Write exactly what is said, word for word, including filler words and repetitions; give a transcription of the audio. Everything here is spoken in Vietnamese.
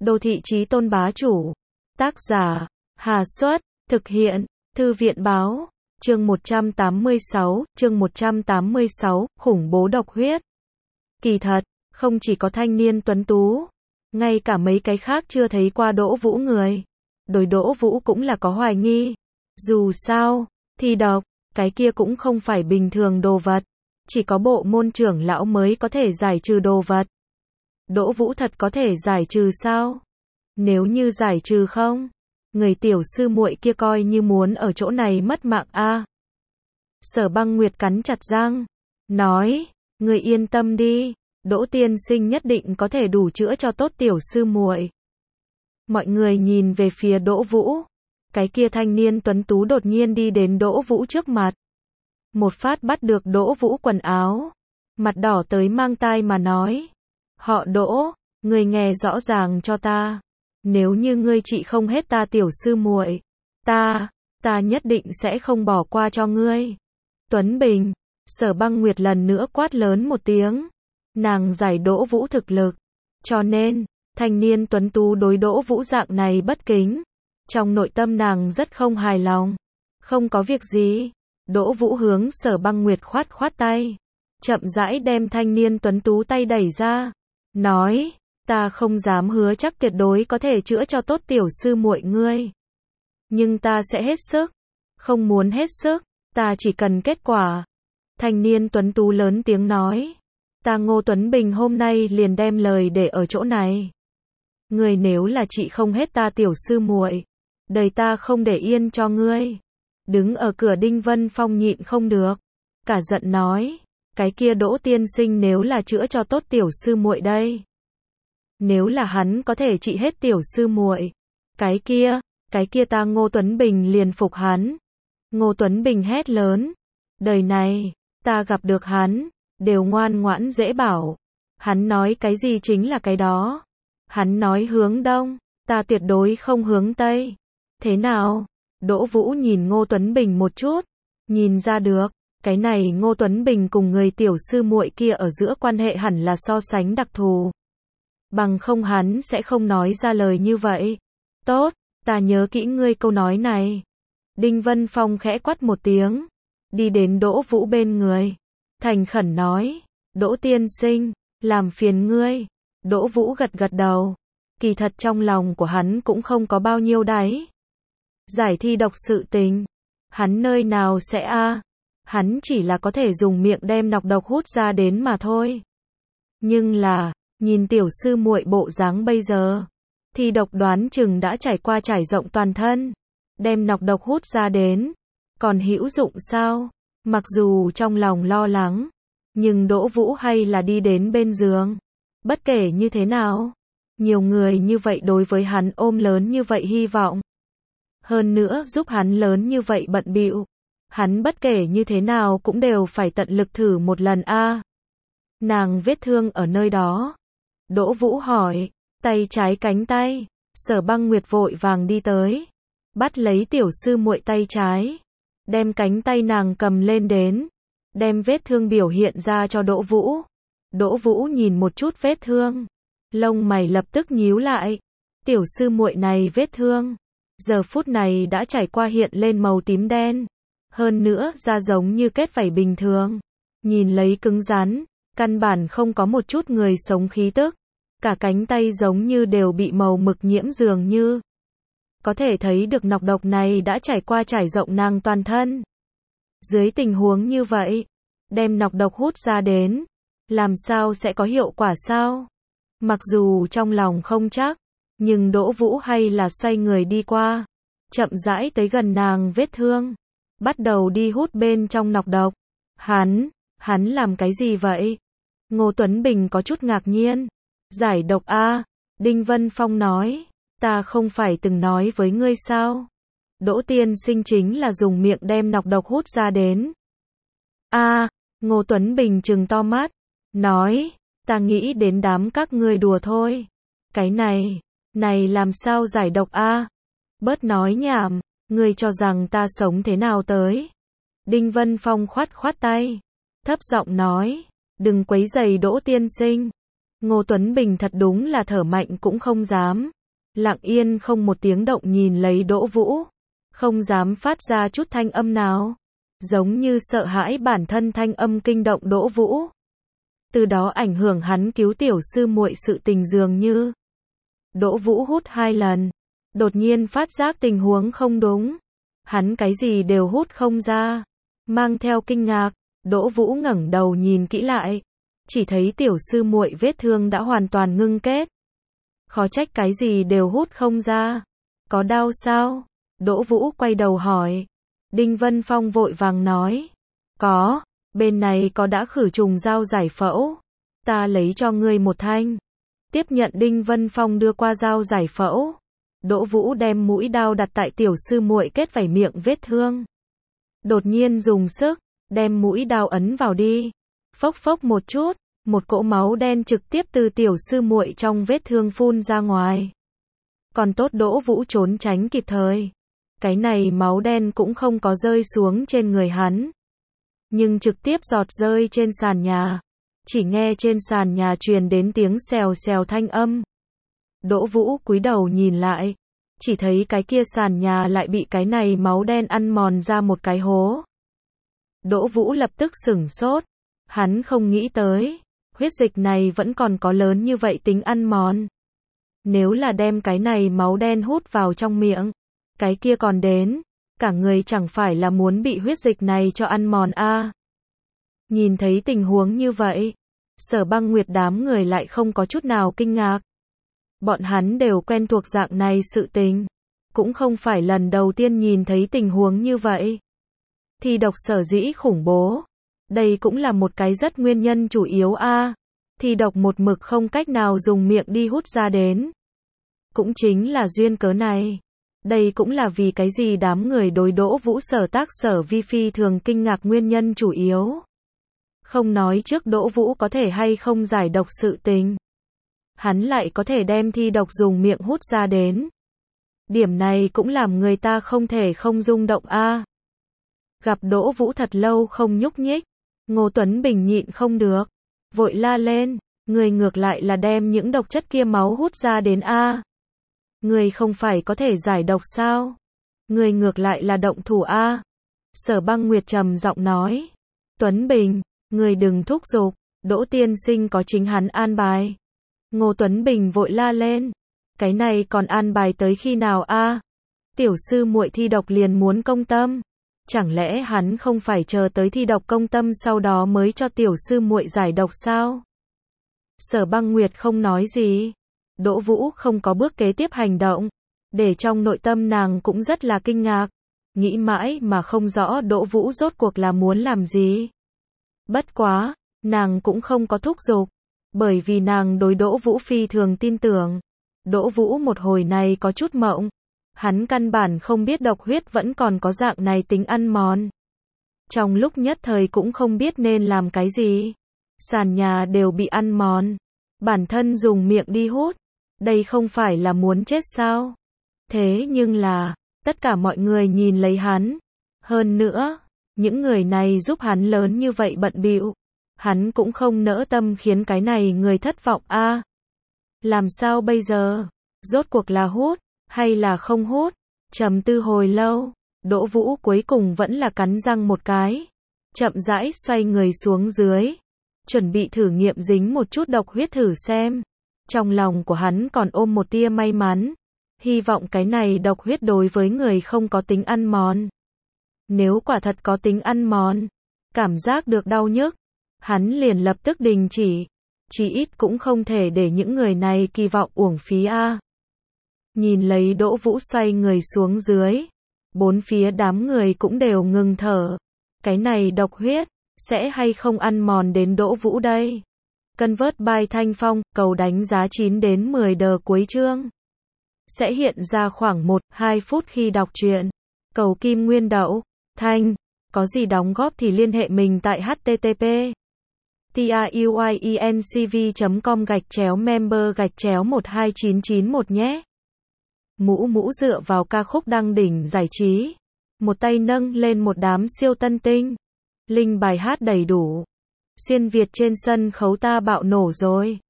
Đô thị chí tôn bá chủ. Tác giả, Hà Xuất, thực hiện, Thư viện báo, chương một trăm tám mươi sáu, chương một trăm tám mươi sáu, khủng bố độc huyết. Kỳ thật, không chỉ có thanh niên tuấn tú, ngay cả mấy cái khác chưa thấy qua Đỗ Vũ người. Đối Đỗ Vũ cũng là có hoài nghi. Dù sao, thi độc, cái kia cũng không phải bình thường đồ vật. Chỉ có bộ môn trưởng lão mới có thể giải trừ đồ vật. Đỗ Vũ thật có thể giải trừ sao? Nếu như giải trừ không, người tiểu sư muội kia coi như muốn ở chỗ này mất mạng a. À. Sở Băng Nguyệt cắn chặt răng, nói, người yên tâm đi, Đỗ tiên sinh nhất định có thể đủ chữa cho tốt tiểu sư muội. Mọi người nhìn về phía Đỗ Vũ, cái kia thanh niên tuấn tú đột nhiên đi đến Đỗ Vũ trước mặt. Một phát bắt được Đỗ Vũ quần áo, mặt đỏ tới mang tai mà nói, họ Đỗ, người nghe rõ ràng cho ta, nếu như ngươi trị không hết ta tiểu sư muội, ta, ta nhất định sẽ không bỏ qua cho ngươi. Tuấn Bình, Sở Băng Nguyệt lần nữa quát lớn một tiếng, nàng giải Đỗ Vũ thực lực, cho nên, thanh niên tuấn tú đối Đỗ Vũ dạng này bất kính, trong nội tâm nàng rất không hài lòng. Không có việc gì, Đỗ Vũ hướng Sở Băng Nguyệt khoát khoát tay, chậm rãi đem thanh niên tuấn tú tay đẩy ra, nói, ta không dám hứa chắc tuyệt đối có thể chữa cho tốt tiểu sư muội ngươi, nhưng ta sẽ hết sức. Không muốn hết sức, ta chỉ cần kết quả. Thanh niên tuấn tú lớn tiếng nói, ta Ngô Tuấn Bình hôm nay liền đem lời để ở chỗ này. Ngươi nếu là trị không hết ta tiểu sư muội, đời ta không để yên cho ngươi. Đứng ở cửa Đinh Vân Phong nhịn không được, cả giận nói, cái kia Đỗ tiên sinh nếu là chữa cho tốt tiểu sư muội đây, nếu là hắn có thể trị hết tiểu sư muội, cái kia, cái kia ta Ngô Tuấn Bình liền phục hắn. Ngô Tuấn Bình hét lớn, đời này, ta gặp được hắn, đều ngoan ngoãn dễ bảo. Hắn nói cái gì chính là cái đó. Hắn nói hướng đông, ta tuyệt đối không hướng tây. Thế nào? Đỗ Vũ nhìn Ngô Tuấn Bình một chút, nhìn ra được, cái này Ngô Tuấn Bình cùng người tiểu sư muội kia ở giữa quan hệ hẳn là so sánh đặc thù. Bằng không hắn sẽ không nói ra lời như vậy. Tốt, ta nhớ kỹ ngươi câu nói này. Đinh Vân Phong khẽ quát một tiếng, đi đến Đỗ Vũ bên người, thành khẩn nói, Đỗ tiên sinh, làm phiền ngươi. Đỗ Vũ gật gật đầu, kỳ thật trong lòng của hắn cũng không có bao nhiêu đáy. Giải thi độc sự tình, hắn nơi nào sẽ a? À? Hắn chỉ là có thể dùng miệng đem nọc độc hút ra đến mà thôi. Nhưng là, nhìn tiểu sư muội bộ dáng bây giờ, thi độc đoán chừng đã trải qua trải rộng toàn thân, đem nọc độc hút ra đến, còn hữu dụng sao? Mặc dù trong lòng lo lắng, nhưng Đỗ Vũ hay là đi đến bên giường. Bất kể như thế nào, nhiều người như vậy đối với hắn ôm lớn như vậy hy vọng. Hơn nữa giúp hắn lớn như vậy bận bịu, hắn bất kể như thế nào cũng đều phải tận lực thử một lần a. À. Nàng vết thương ở nơi đó. Đỗ Vũ hỏi, tay trái cánh tay. Sở Băng Nguyệt vội vàng đi tới, bắt lấy tiểu sư muội tay trái, đem cánh tay nàng cầm lên đến, đem vết thương biểu hiện ra cho Đỗ Vũ. Đỗ Vũ nhìn một chút vết thương, lông mày lập tức nhíu lại. Tiểu sư muội này vết thương, giờ phút này đã trải qua hiện lên màu tím đen, hơn nữa da giống như kết vảy bình thường, nhìn lấy cứng rắn, căn bản không có một chút người sống khí tức, cả cánh tay giống như đều bị màu mực nhiễm dường như. Có thể thấy được nọc độc này đã trải qua trải rộng nàng toàn thân. Dưới tình huống như vậy, đem nọc độc hút ra đến, làm sao sẽ có hiệu quả sao? Mặc dù trong lòng không chắc, nhưng Đỗ Vũ hay là xoay người đi qua, chậm rãi tới gần nàng vết thương, bắt đầu đi hút bên trong nọc độc. Hắn, hắn làm cái gì vậy? Ngô Tuấn Bình có chút ngạc nhiên. Giải độc a? À? Đinh Vân Phong nói, ta không phải từng nói với ngươi sao? Đỗ tiên sinh chính là dùng miệng đem nọc độc hút ra đến. A, à, Ngô Tuấn Bình trừng to mắt, nói, ta nghĩ đến đám các ngươi đùa thôi. Cái này, này làm sao giải độc a? À? Bớt nói nhảm, ngươi cho rằng ta sống thế nào tới? Đinh Vân Phong khoát khoát tay, thấp giọng nói, đừng quấy rầy Đỗ tiên sinh. Ngô Tuấn Bình thật đúng là thở mạnh cũng không dám. Lặng yên không một tiếng động nhìn lấy Đỗ Vũ. Không dám phát ra chút thanh âm nào. Giống như sợ hãi bản thân thanh âm kinh động Đỗ Vũ. Từ đó ảnh hưởng hắn cứu tiểu sư muội sự tình dường như. Đỗ Vũ hút hai lần. Đột nhiên phát giác tình huống không đúng. Hắn cái gì đều hút không ra. Mang theo kinh ngạc, Đỗ Vũ ngẩng đầu nhìn kỹ lại. Chỉ thấy tiểu sư muội vết thương đã hoàn toàn ngưng kết. Khó trách cái gì đều hút không ra. Có đau sao? Đỗ Vũ quay đầu hỏi. Đinh Vân Phong vội vàng nói. Có, bên này có đã khử trùng dao giải phẫu. Ta lấy cho ngươi một thanh. Tiếp nhận Đinh Vân Phong đưa qua dao giải phẫu. Đỗ Vũ đem mũi dao đặt tại tiểu sư muội kết vảy miệng vết thương. Đột nhiên dùng sức, đem mũi dao ấn vào đi. Phốc phốc một chút, một cỗ máu đen trực tiếp từ tiểu sư muội trong vết thương phun ra ngoài. Còn tốt Đỗ Vũ trốn tránh kịp thời. Cái này máu đen cũng không có rơi xuống trên người hắn, nhưng trực tiếp giọt rơi trên sàn nhà. Chỉ nghe trên sàn nhà truyền đến tiếng xèo xèo thanh âm. Đỗ Vũ cúi đầu nhìn lại, chỉ thấy cái kia sàn nhà lại bị cái này máu đen ăn mòn ra một cái hố. Đỗ Vũ lập tức sửng sốt, hắn không nghĩ tới, huyết dịch này vẫn còn có lớn như vậy tính ăn mòn. Nếu là đem cái này máu đen hút vào trong miệng, cái kia còn đến, cả người chẳng phải là muốn bị huyết dịch này cho ăn mòn a. À. Nhìn thấy tình huống như vậy, Sở Băng Nguyệt đám người lại không có chút nào kinh ngạc. Bọn hắn đều quen thuộc dạng này sự tình, cũng không phải lần đầu tiên nhìn thấy tình huống như vậy. Thi độc sở dĩ khủng bố, đây cũng là một cái rất nguyên nhân chủ yếu a. À. Thi độc một mực không cách nào dùng miệng đi hút ra đến. Cũng chính là duyên cớ này. Đây cũng là vì cái gì đám người đối Đỗ Vũ Sở Tác Sở Vi phi thường kinh ngạc nguyên nhân chủ yếu. Không nói trước Đỗ Vũ có thể hay không giải độc sự tình. Hắn lại có thể đem thi độc dùng miệng hút ra đến. Điểm này cũng làm người ta không thể không rung động a. À. Gặp Đỗ Vũ thật lâu không nhúc nhích, Ngô Tuấn Bình nhịn không được, vội la lên, người ngược lại là đem những độc chất kia máu hút ra đến a. À. Người không phải có thể giải độc sao? Người ngược lại là động thủ a. À. Sở Băng Nguyệt trầm giọng nói. Tuấn Bình, người đừng thúc giục, Đỗ tiên sinh có chính hắn an bài. Ngô Tuấn Bình vội la lên. Cái này còn an bài tới khi nào a? À? Tiểu sư muội thi độc liền muốn công tâm. Chẳng lẽ hắn không phải chờ tới thi độc công tâm sau đó mới cho tiểu sư muội giải độc sao? Sở Băng Nguyệt không nói gì. Đỗ Vũ không có bước kế tiếp hành động, để trong nội tâm nàng cũng rất là kinh ngạc, nghĩ mãi mà không rõ Đỗ Vũ rốt cuộc là muốn làm gì. Bất quá, nàng cũng không có thúc giục, bởi vì nàng đối Đỗ Vũ phi thường tin tưởng. Đỗ Vũ một hồi này có chút mộng, hắn căn bản không biết độc huyết vẫn còn có dạng này tính ăn mòn. Trong lúc nhất thời cũng không biết nên làm cái gì, sàn nhà đều bị ăn mòn, bản thân dùng miệng đi hút. Đây không phải là muốn chết sao? Thế nhưng là, tất cả mọi người nhìn lấy hắn. Hơn nữa, những người này giúp hắn lớn như vậy bận bịu, hắn cũng không nỡ tâm khiến cái này người thất vọng a. À, làm sao bây giờ? Rốt cuộc là hút, hay là không hút? Trầm tư hồi lâu, Đỗ Vũ cuối cùng vẫn là cắn răng một cái. Chậm rãi xoay người xuống dưới. Chuẩn bị thử nghiệm dính một chút độc huyết thử xem. Trong lòng của hắn còn ôm một tia may mắn, hy vọng cái này độc huyết đối với người không có tính ăn mòn. Nếu quả thật có tính ăn mòn, cảm giác được đau nhức, hắn liền lập tức đình chỉ, chỉ ít cũng không thể để những người này kỳ vọng uổng phí a. À. Nhìn lấy Đỗ Vũ xoay người xuống dưới, bốn phía đám người cũng đều ngừng thở. Cái này độc huyết, sẽ hay không ăn mòn đến Đỗ Vũ đây? Convert by Thanh Phong, cầu đánh giá chín đến mười đờ cuối chương. Sẽ hiện ra khoảng một đến hai phút khi đọc truyện. Cầu Kim Nguyên Đậu, Thanh, có gì đóng góp thì liên hệ mình tại http truyencv chấm com gạch chéo member gạch chéo một hai chín chín một nhé. Mũ mũ dựa vào ca khúc đăng đỉnh giải trí. Một tay nâng lên một đám siêu tân tinh. Linh bài hát đầy đủ. Xuyên Việt trên sân khấu ta bạo nổ rồi.